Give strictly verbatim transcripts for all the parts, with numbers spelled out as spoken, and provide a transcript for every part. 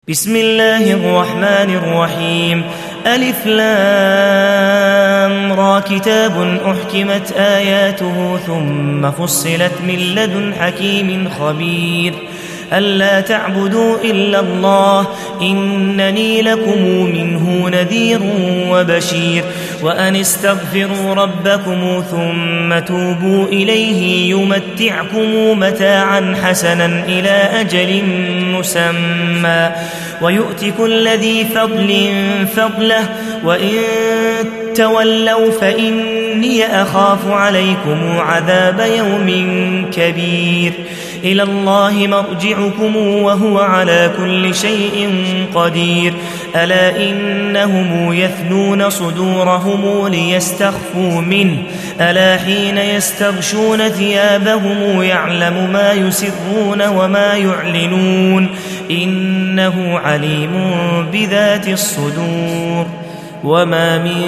بسم الله الرحمن الرحيم. ألف لام را كتاب أحكمت آياته ثم فصلت من لدن حكيم خبير ألا تعبدوا إلا الله إنني لكم منه نذير وبشير وأن استغفروا ربكم ثم توبوا إليه يمتعكم متاعا حسنا إلى أجل مسمى ويؤت كل ذي فضل فضله وإن تولوا فإني أخاف عليكم عذاب يوم كبير إلى الله مرجعكم وهو على كل شيء قدير ألا إنهم يثنون صدورهم ليستخفوا منه ألا حين يستغشون ثيابهم يعلم ما يسرون وما يعلنون إنه عليم بذات الصدور وما من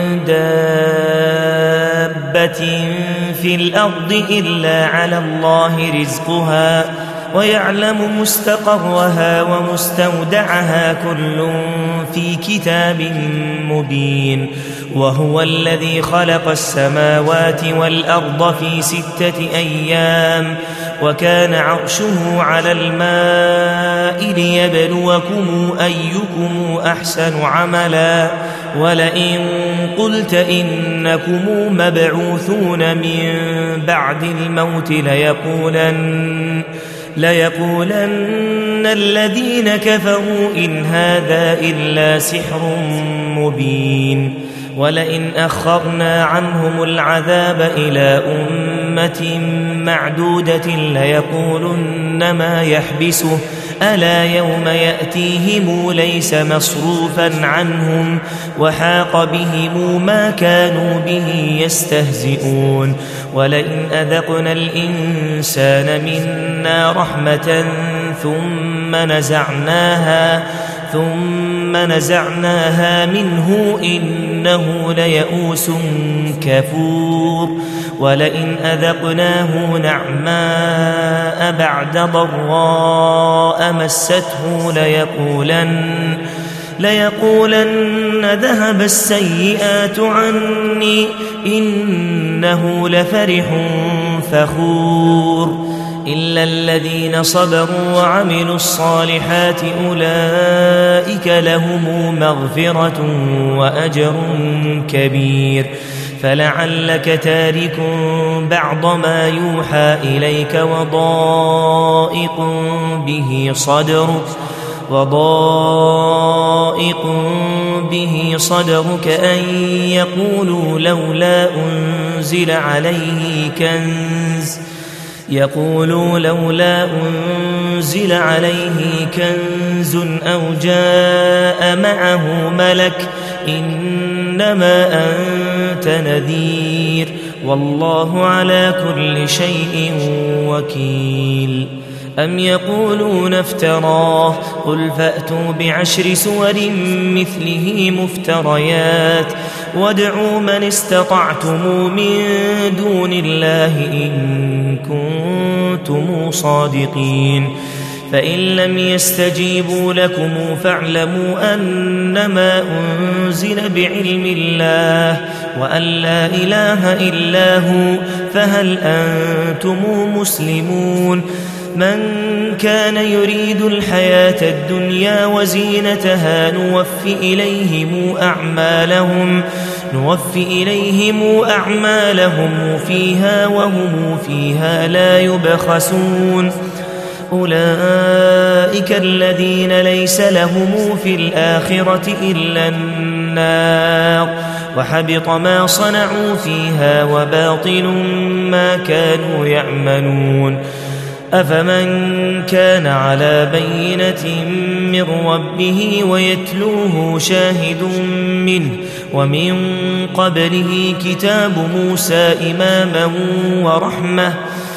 دابة في الأرض إلا على الله رزقها ويعلم مستقرها ومستودعها كل في كتاب مبين وهو الذي خلق السماوات والأرض في ستة أيام وكان عرشه على الماء ليبلوكم أيكم أحسن عملا ولئن قلت إنكم مبعوثون من بعد الموت ليقولن ليقولن الذين كفروا إن هذا إلا سحر مبين ولئن أخرنا عنهم العذاب إلى أمة معدودة ليقولن ما يحبسه ألا يوم يأتيهم ليس مصروفا عنهم وحاق بهم ما كانوا به يستهزئون ولئن أذقنا الإنسان منا رحمة ثم نزعناها ثم نزعناها منه إنه ليئوس كفور ولئن أذقناه نعماء بعد ضراء مسته ليقولن ليقولن ذهب السيئات عني إنه لفرح فخور إلا الذين صبروا وعملوا الصالحات أولئك لهم مغفرة وأجر كبير فلعلك تارك بعض ما يوحى إليك وضائق به صدرك وضائق به صدرك أن يقولوا لولا أنزل عليه كنز يقولوا لولا أنزل عليه كنز أو جاء معه ملك إنما أنت نذير والله على كل شيء وكيل أم يقولون افتراه قل فأتوا بعشر سور مثله مفتريات وادعوا من استطعتم من دون الله إن كنتم صادقين فإن لم يستجيبوا لكم فاعلموا أنما أنزل بعلم الله وأن لا إله إلا هو فهل أنتم مسلمون من كان يريد الحياة الدنيا وزينتها نوف إليهم أعمالهم نوف إليهم أعمالهم فيها وهم فيها لا يبخسون أولئك الذين ليس لهم في الآخرة إلا النار وحبط ما صنعوا فيها وباطل ما كانوا يعملون أفمن كان على بينة من ربه ويتلوه شاهد منه ومن قبله كتاب موسى إماما ورحمة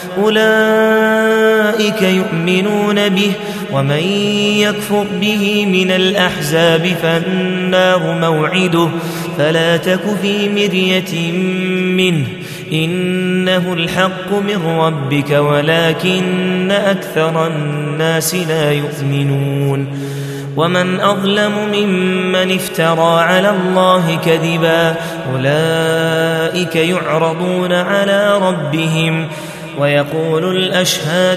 أولئك يؤمنون به ومن يكفر به من الأحزاب فالنار موعده فلا تك في مرية منه إنه الحق من ربك ولكن أكثر الناس لا يؤمنون ومن أظلم ممن افترى على الله كذبا أولئك يعرضون على ربهم ويقول الأشهاد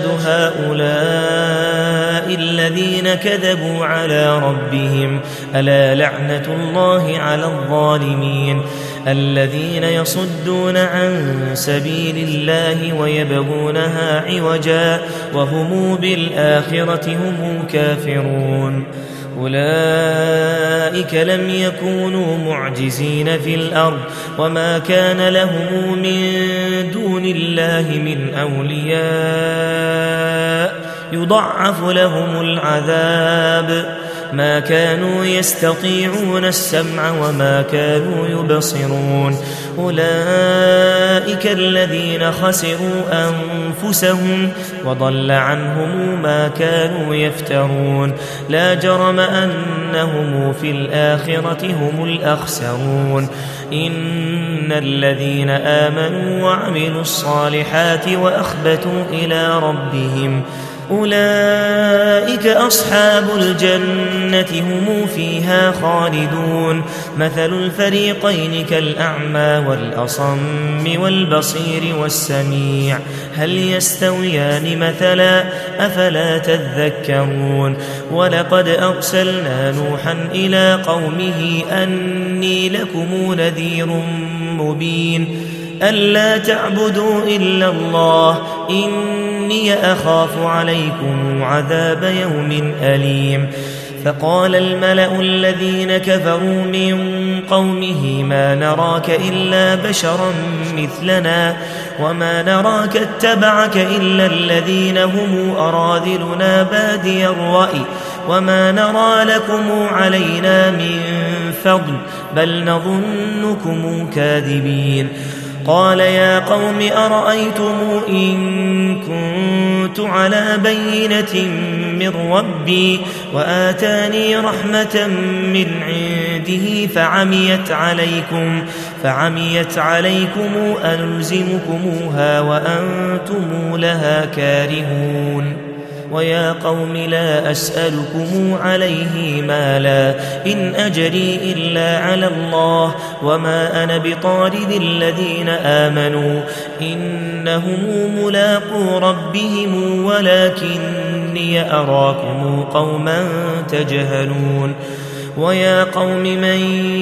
هؤلاء الذين كذبوا على ربهم ألا لعنة الله على الظالمين الذين يصدون عن سبيل الله ويبغونها عوجا وهم بالآخرة هم كافرون أولئك لم يكونوا معجزين في الأرض وما كان لهم من دون الله من أولياء يضعف لهم العذاب ما كانوا يستطيعون السمع وما كانوا يبصرون أولئك الذين خسروا أنفسهم وضل عنهم ما كانوا يفترون لا جرم أنهم في الآخرة هم الأخسرون إن الذين آمنوا وعملوا الصالحات وأخبتوا إلى ربهم أولئك أصحاب الجنة هم فيها خالدون مثل الفريقين كالأعمى والأصم والبصير والسميع هل يستويان مثلا أفلا تذكرون ولقد أرسلنا نوحا إلى قومه أني لكم نذير مبين ألا تعبدوا إلا الله إني أخاف عليكم عذاب يوم أليم فقال الملأ الذين كفروا من قومه ما نراك إلا بشرا مثلنا وما نراك اتبعك إلا الذين هم أراذلنا بادي الرأي وما نرى لكم علينا من فضل بل نظنكم كاذبين قال يا قوم أرأيتم إن كنت على بينة من ربي وآتاني رحمة من عنده فعميت عليكم فعميت عليكم ألزمكموها وأنتم لها كارهون ويا قوم لا أسألكم عليه مالا إن أجري إلا على الله وما أنا بطارد الذين آمنوا إنهم ملاقو ربهم ولكني أراكم قوما تجهلون ويا قوم من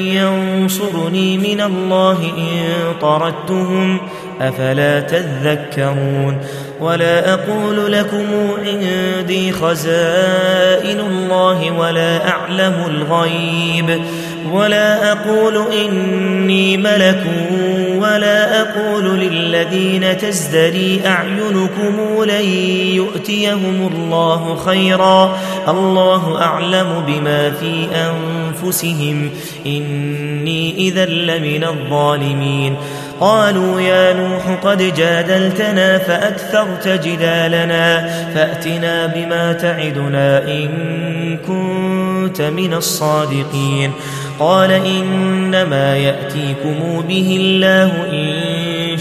ينصرني من الله إن طردتهم أفلا تذكرون ولا أقول لكم عندي خزائن الله ولا أعلم الغيب ولا أقول إني ملك ولا أقول للذين تزدري أعينكم لن يؤتيهم الله خيرا الله أعلم بما في أنفسهم إني إذا لمن الظالمين قالوا يا نوح قد جادلتنا فأكثرت جدالنا فأتنا بما تعدنا إن كنت من الصادقين قال إنما يأتيكم به الله إن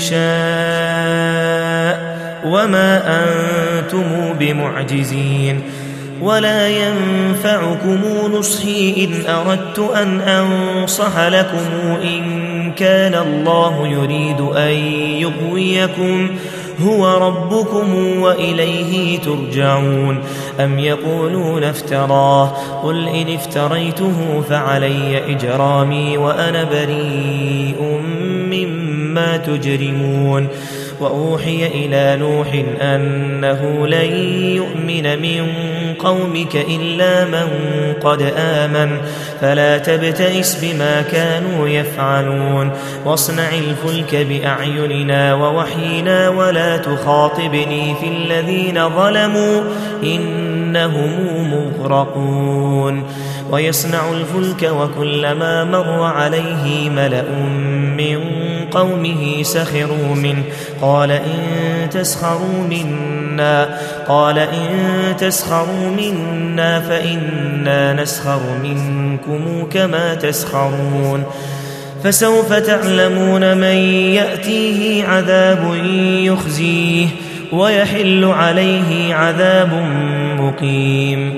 شاء وما أنتم بمعجزين ولا ينفعكم نصحي إن أردت أن أنصح لكم إن كان الله يريد أن يغويكم هو ربكم وإليه ترجعون أم يقولون افتراه قل إن افتريته فعلي إجرامي وأنا بريء مما تجرمون وأوحي إلى نوح أنه لن يؤمن من قومك إلا من قد آمن فلا تبتئس بما كانوا يفعلون واصنع الفلك بأعيننا ووحينا ولا تخاطبني في الذين ظلموا إنهم مغرقون ويصنع الفلك وكلما مر عليه ملأ من قومه سخروا منه قال إن تسخروا منا قال إن تسخروا منا فإنا نسخر منكم كما تسخرون فسوف تعلمون من يأتيه عذاب يخزيه ويحل عليه عذاب مقيم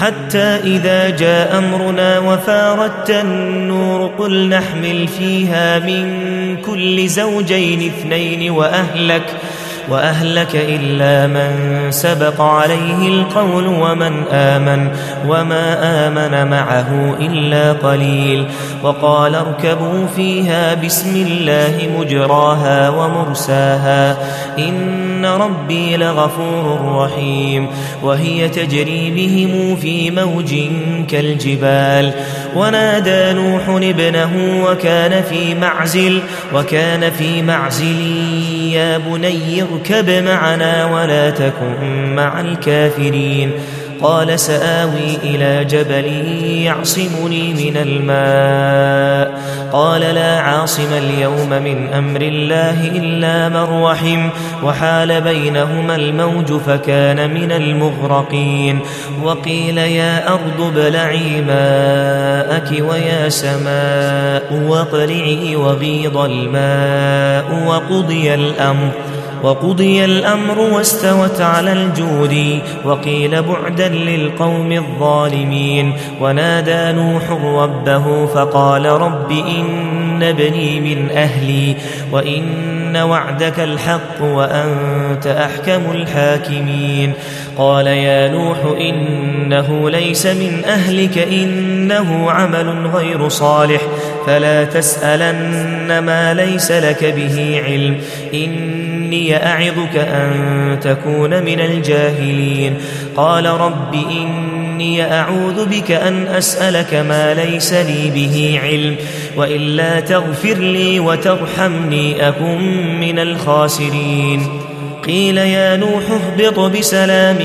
حتى إذا جاء أمرنا وفارت النور قل نحمل فيها من كل زوجين اثنين وأهلك وأهلك إلا من سبق عليه القول ومن آمن وما آمن معه إلا قليل. وقال اركبوا فيها بسم الله مجراها ومرساها إن ربي لغفور رحيم. وهي تجري بهم في موج كالجبال. ونادى نوح ابنه وكان في معزل وكان في معزل يا بني اركب معنا ولا تكن مع الكافرين. قال سآوي إلى جبل يعصمني من الماء. قال لا عاصم اليوم من أمر الله إلا من رحم وحال بينهما الموج فكان من المغرقين. وقيل يا أرض ابلعي ماءك ويا سماء واقلعي وغيض الماء وقضي الأمر وقضي الأمر واستوت على الجود. وقيل بعدا للقوم الظالمين. ونادى نوح ربه فقال رب إن ابني من أهلي وإن وعدك الحق وأنت أحكم الحاكمين. قال يا نوح إنه ليس من أهلك إنه عمل غير صالح فلا تسألن ما ليس لك به علم إني أعظك أن تكون من الجاهلين. قال رب إني أعوذ بك أن أسألك ما ليس لي به علم وإلا تغفر لي وترحمني أكن من الخاسرين. قيل يا نوح اهبط بسلام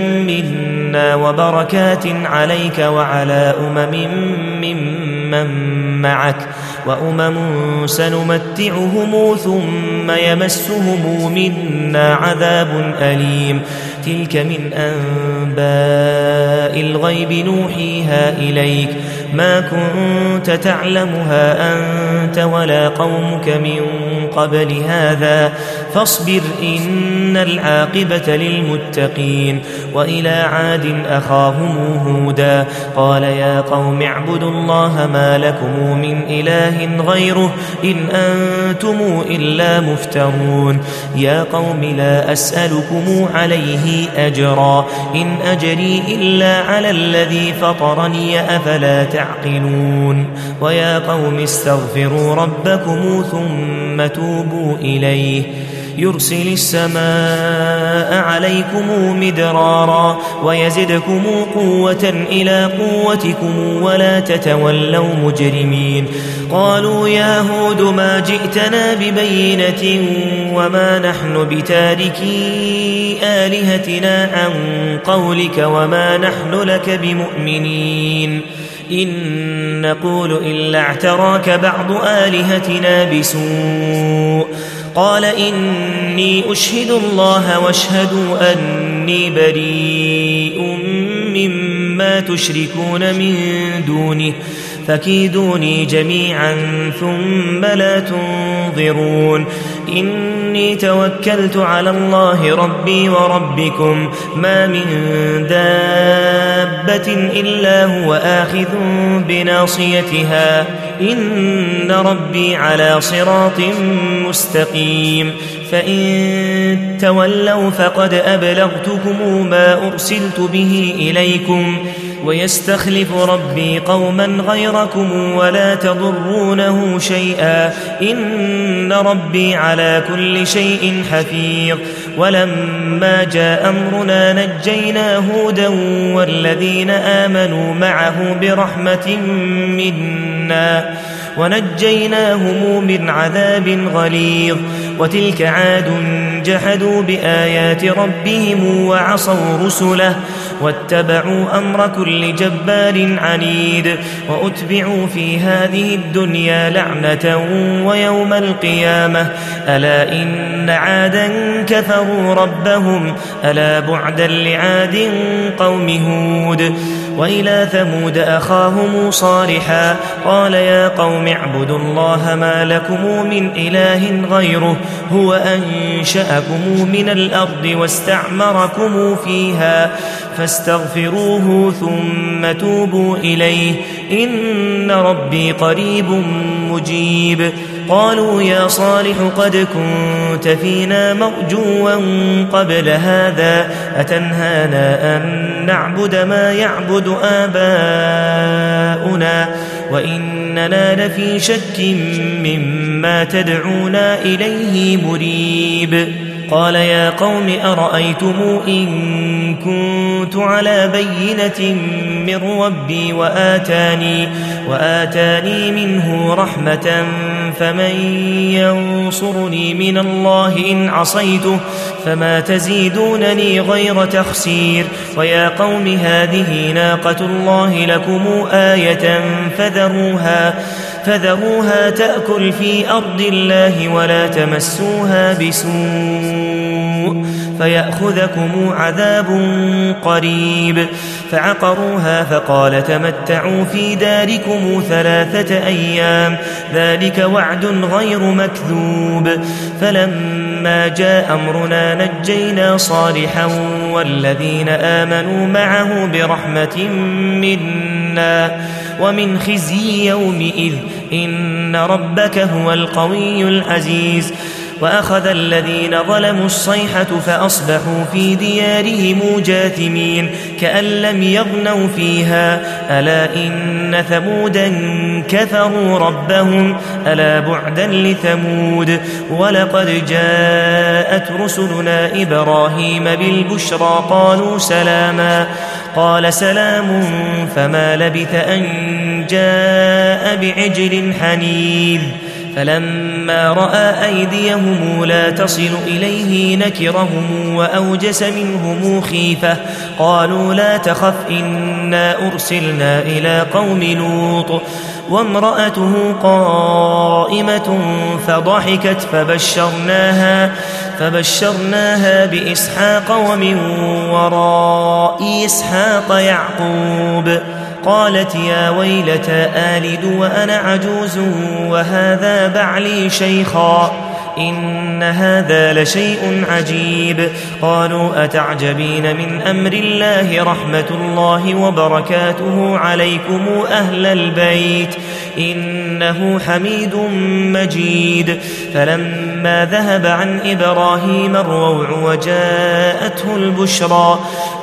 منا وبركات عليك وعلى أمم ممن معك وأمم سنمتعهم ثم يمسهم منا عذاب أليم. تلك من أنباء الغيب نوحيها إليك ما كنت تعلمها أنت ولا قومك من قبل هذا فاصبر إن العاقبة للمتقين. وإلى عاد أخاهم هودا قال يا قوم اعبدوا الله ما لكم من إله غيره إن أنتم إلا مفترون. يا قوم لا أسألكم عليه أجرا إن أجري إلا على الذي فطرني أفلا تعقلون. ويا قوم استغفروا ربكم ثم توبوا إليه يرسل السماء عليكم مدرارا ويزدكم قوة إلى قوتكم ولا تتولوا مجرمين. قالوا يا هود ما جئتنا ببينة وما نحن بتاركي آلهتنا عن قولك وما نحن لك بمؤمنين إن نقول إلا اعتراك بعض آلهتنا بسوء. قال إني أشهد الله واشهدوا أني بريء مما تشركون من دونه فكيدوني جميعا ثم لا تنظرون. إني توكلت على الله ربي وربكم ما من دابة إلا هو آخذ بناصيتها إن ربي على صراط مستقيم. فإن تولوا فقد أبلغتكم ما أرسلت به إليكم ويستخلف ربي قوما غيركم ولا تضرونه شيئا إن ربي على كل شيء حفيظ. ولما جاء أمرنا نجينا هودا والذين آمنوا معه برحمة منا ونجيناهم من عذاب غليظ. وتلك عاد جحدوا بآيات ربهم وعصوا رسله واتبعوا أمر كل جبار عنيد. وأتبعوا في هذه الدنيا لعنة ويوم القيامة ألا إن عادا كفروا ربهم ألا بعدا لعاد قوم هود. وإلى ثمود أخاهم صالحا قال يا قوم اعبدوا الله ما لكم من إله غيره هو أنشأكم من الأرض واستعمركم فيها فاستغفروه ثم توبوا إليه إن ربي قريب مجيب قالوا يا صالح قد كنت فينا مرجوا قبل هذا أتنهانا أن نعبد ما يعبد آباؤنا وإننا لفي شك مما تدعونا إليه مريب قال يا قوم أرأيتم إن كنت على بينة من ربي وآتاني, وآتاني منه رحمة فمن ينصرني من الله إن عصيته فما تزيدونني غير تخسير ويا قوم هذه ناقة الله لكم آية فذروها فذروها تأكل في أرض الله ولا تمسوها بسوء فيأخذكم عذاب قريب فعقروها فقال تمتعوا في داركم ثلاثة أيام ذلك وعد غير مكذوب فلما جاء أمرنا نجينا صالحا والذين آمنوا معه برحمة منا ومن خزي يومئذ إن ربك هو القوي العزيز وأخذ الذين ظلموا الصيحة فأصبحوا في ديارهم جاثمين كأن لم يغنوا فيها ألا إن ثمودا كفروا ربهم ألا بعدا لثمود ولقد جاءت رسلنا إبراهيم بالبشرى قالوا سلاما قال سلام فما لبث أن جاء بعجل حنيذ فلما رأى أيديهم لا تصل إليه نكرهم وأوجس منهم خيفة قالوا لا تخف إنا أرسلنا إلى قوم لوط وامرأته قائمة فضحكت فبشرناها فبشرناها بإسحاق ومن وراء إسحاق يعقوب قالت يا ويلتى آلد وأنا عجوز وهذا بعلي شيخا إن هذا لشيء عجيب قالوا أتعجبين من أمر الله رحمة الله وبركاته عليكم أهل البيت إنه حميد مجيد فلما ذهب عن إبراهيم الروع وجاءته البشرى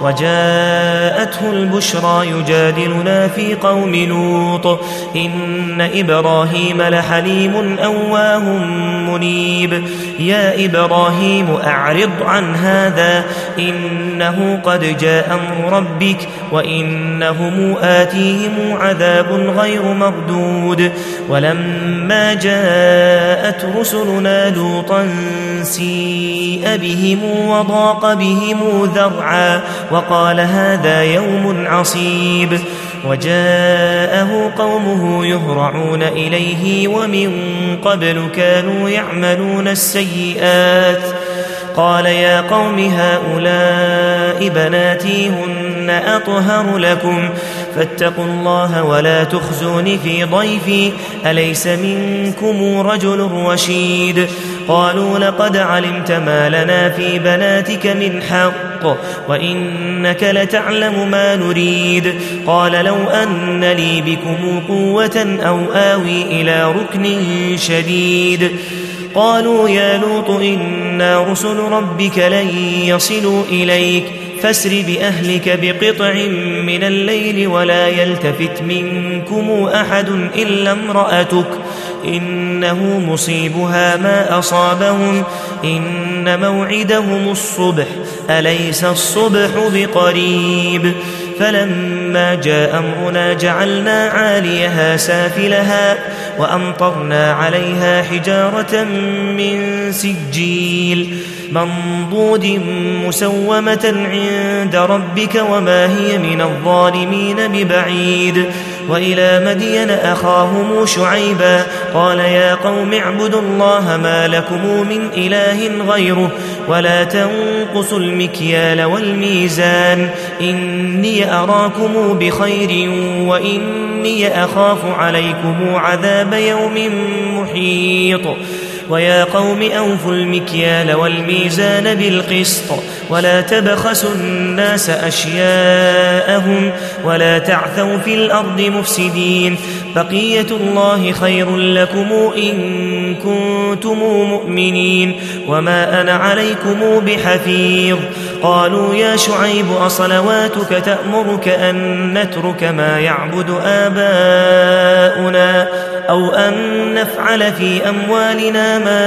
وجاءته البشرى يجادلنا في قوم لوط إن إبراهيم لحليم أواه منيب يا إبراهيم أعرض عن هذا إنه قد جاء أمر ربك وإنهم آتيهم عذاب غير مردود ولما جاءت رسلنا لوطا سيء بهم وضاق بهم ذرعا وقال هذا يوم عصيب وجاءه قومه يهرعون إليه ومن قبل كانوا يعملون السيئات قال يا قوم هؤلاء بناتي هن أطهر لكم فاتقوا الله ولا تخزون في ضيفي أليس منكم رجل رشيد قالوا لقد علمت ما لنا في بناتك من حق وإنك لتعلم ما نريد قال لو أن لي بكم قوة أو آوي إلى ركن شديد قالوا يا لوط إنا رسل ربك لن يصلوا إليك فاسر بأهلك بقطع من الليل ولا يلتفت منكم أحد إلا امرأتك إنه مصيبها ما أصابهم إن موعدهم الصبح أليس الصبح بقريب فلما جاء أمرنا جعلنا عاليها سافلها وأمطرنا عليها حجارة من سجيل منضود مسومة عند ربك وما هي من الظالمين ببعيد وإلى مدين أخاهم شعيبا قال يا قوم اعبدوا الله ما لكم من إله غيره ولا تنقصوا المكيال والميزان إني أراكم بخير وإني أخاف عليكم عذاب يوم محيط ويا قوم أوفوا المكيال والميزان بالقسط ولا تبخسوا الناس أشياءهم ولا تعثوا في الأرض مفسدين بقية الله خير لكم إن كنتم مؤمنين وما أنا عليكم بحفيظ قالوا يا شعيب أصلواتك تأمرك أن نترك ما يعبد آباؤنا أو أن نفعل في أموالنا ما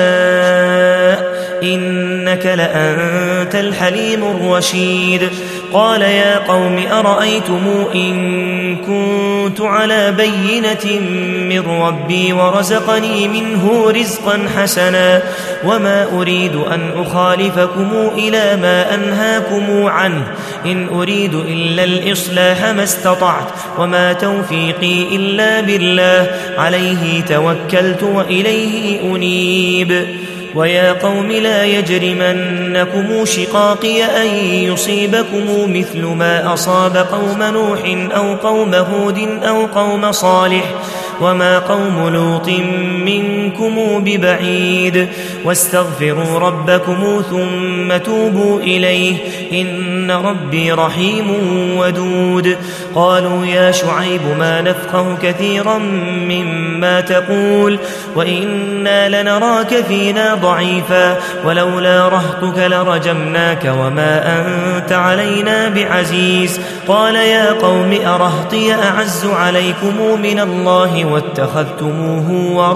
نشاء إنك لأنت الحليم الرشيد قال يا قوم أرأيتم إن كنت على بينة من ربي ورزقني منه رزقا حسنا وما أريد أن أخالفكم إلى ما أنهاكم عنه إن أريد إلا الإصلاح ما استطعت وما توفيقي إلا بالله عليه توكلت وإليه أنيب ويا قوم لا يجرمنكم شقاقي أن يصيبكم مثل ما أصاب قوم نوح أو قوم هود أو قوم صالح وما قوم لوط منكم ببعيد واستغفروا ربكم ثم توبوا إليه إن ربي رحيم ودود قالوا يا شعيب ما نفقه كثيرا مما تقول وإنا لنراك فينا ضعيفا ولولا رهطك لرجمناك وما أنت علينا بعزيز قال يا قوم أرهطي أعز عليكم من الله واتخذتموه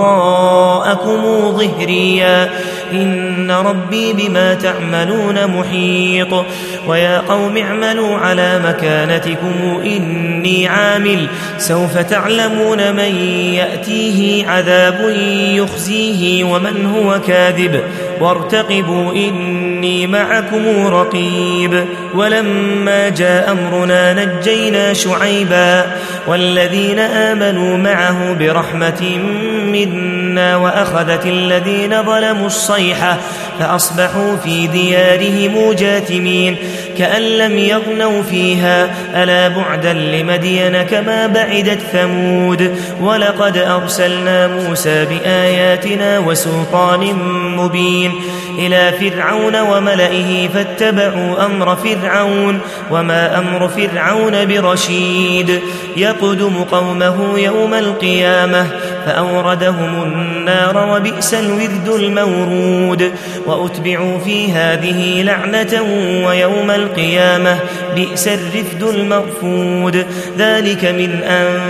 وراءكم ظهريا إن ربي بما تعملون محيط ويا قوم اعملوا على مكانتكم إني عامل سوف تعلمون من يأتيه عذاب يخزيه ومن هو كاذب وارتقبوا إني معكم رقيب ولما جاء أمرنا نجينا شعيبا والذين آمنوا معه برحمة منا وأخذت الذين ظلموا الصيحة فأصبحوا في ديارهم جاثمين كأن لم يغنوا فيها ألا بعدا لمدين كما بعدت ثمود ولقد أرسلنا موسى بآياتنا وسلطان مبين إلى فرعون وملئه فاتبعوا أمر فرعون وما أمر فرعون برشيد يقدم قومه يوم القيامة فأوردهم النار وبئس الورد المورود وأتبعوا في هذه لعنة ويوم القيامة بئس الرفد المرفود ذلك من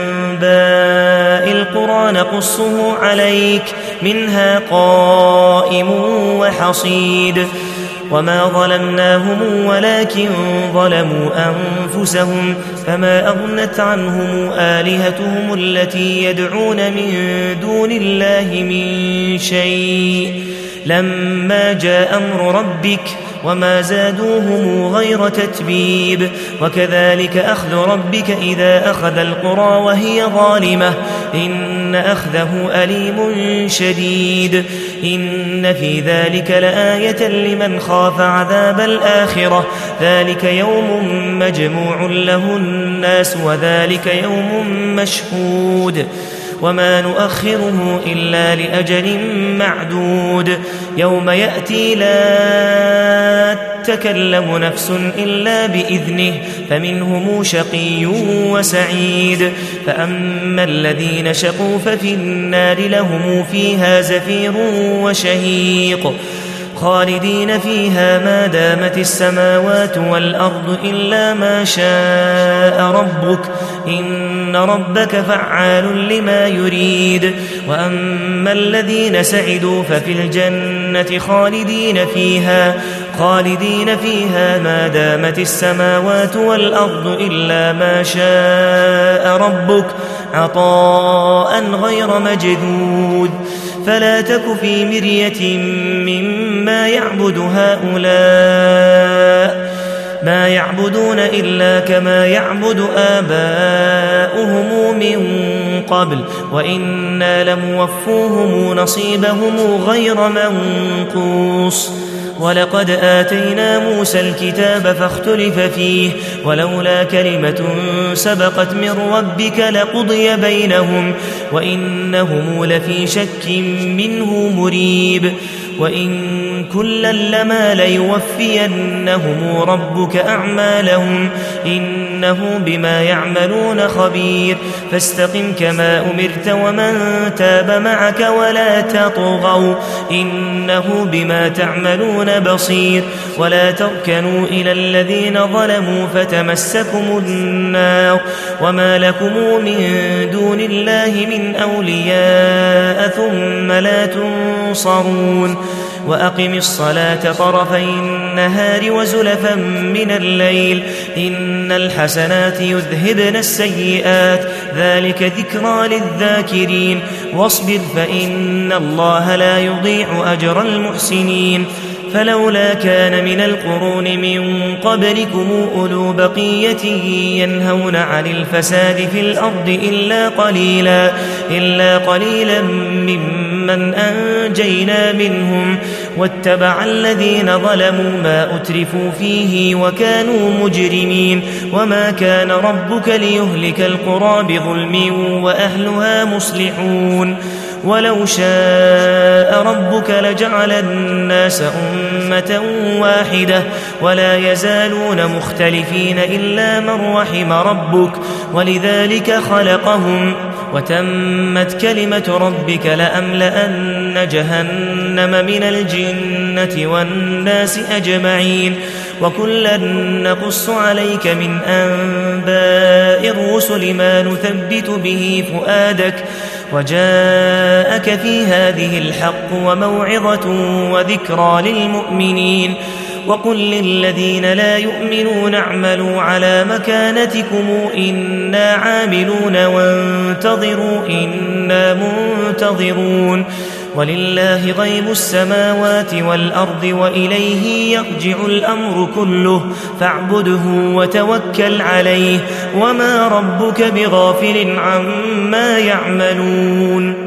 أنباء القرى نقصه عليك منها قائم وحصيد وما ظلمناهم ولكن ظلموا أنفسهم فما أغنت عنهم آلهتهم التي يدعون من دون الله من شيء لما جاء أمر ربك وما زادوهم غير تتبيب وكذلك أخذ ربك إذا أخذ القرى وهي ظالمة إن أخذه أليم شديد إن في ذلك لآية لمن خاف عذاب الآخرة ذلك يوم مجموع له الناس وذلك يوم مشهود وما نؤخره إلا لأجل معدود يوم يأتي لا تكلم نفس إلا بإذنه فمنهم شقي وسعيد فأما الذين شقوا ففي النار لهم فيها زفير وشهيق خالدين فيها ما دامت السماوات والأرض إلا ما شاء ربك إن ربك فعال لما يريد وأما الذين سعدوا ففي الجنة خالدين فيها خالدين فيها ما دامت السماوات والأرض إلا ما شاء ربك عطاء غير مجدود فلا تك في مرية مما يعبد هؤلاء ما يعبدون إلا كما يعبد آباؤهم من قبل وإنا لموفوهم نصيبهم غير منقوص. ولقد آتينا موسى الكتاب فاختلف فيه ولولا كلمة سبقت من ربك لقضي بينهم وإنهم لفي شك منه مريب. وإن كلا لما ليوفينهم ربك أعمالهم إنه بما يعملون خبير. فاستقم كما أمرت ومن تاب معك ولا تطغوا إنه بما تعملون بصير. ولا تركنوا إلى الذين ظلموا فتمسكم النار وما لكم من دون الله من أولياء ثم لا تنصرون. وأقم الصلاة طرفي النهار وزلفا من الليل إن الحسنات يذهبن السيئات ذلك ذكرى للذاكرين. واصبر فإن الله لا يضيع أجر المحسنين. فلولا كان من القرون من قبلكم أولو بقية ينهون عن الفساد في الأرض إلا قليلا, إلا قليلا ممن أنجينا منهم واتبع الذين ظلموا ما أترفوا فيه وكانوا مجرمين. وما كان ربك ليهلك القرى بظلم وأهلها مصلحون. ولو شاء ربك لجعل الناس أمة واحدة ولا يزالون مختلفين إلا من رحم ربك ولذلك خلقهم وتمت كلمة ربك لأملأن جهنم من الجنة والناس أجمعين. وكلا نقص عليك من أنباء الرسل ما نثبت به فؤادك وجاءك في هذه الحق وموعظة وذكرى للمؤمنين. وقل للذين لا يؤمنون اعملوا على مكانتكم إنا عاملون وانتظروا إنا منتظرون. ولله غيب السماوات والأرض وإليه يرجع الأمر كله فاعبده وتوكل عليه وما ربك بغافل عما يعملون.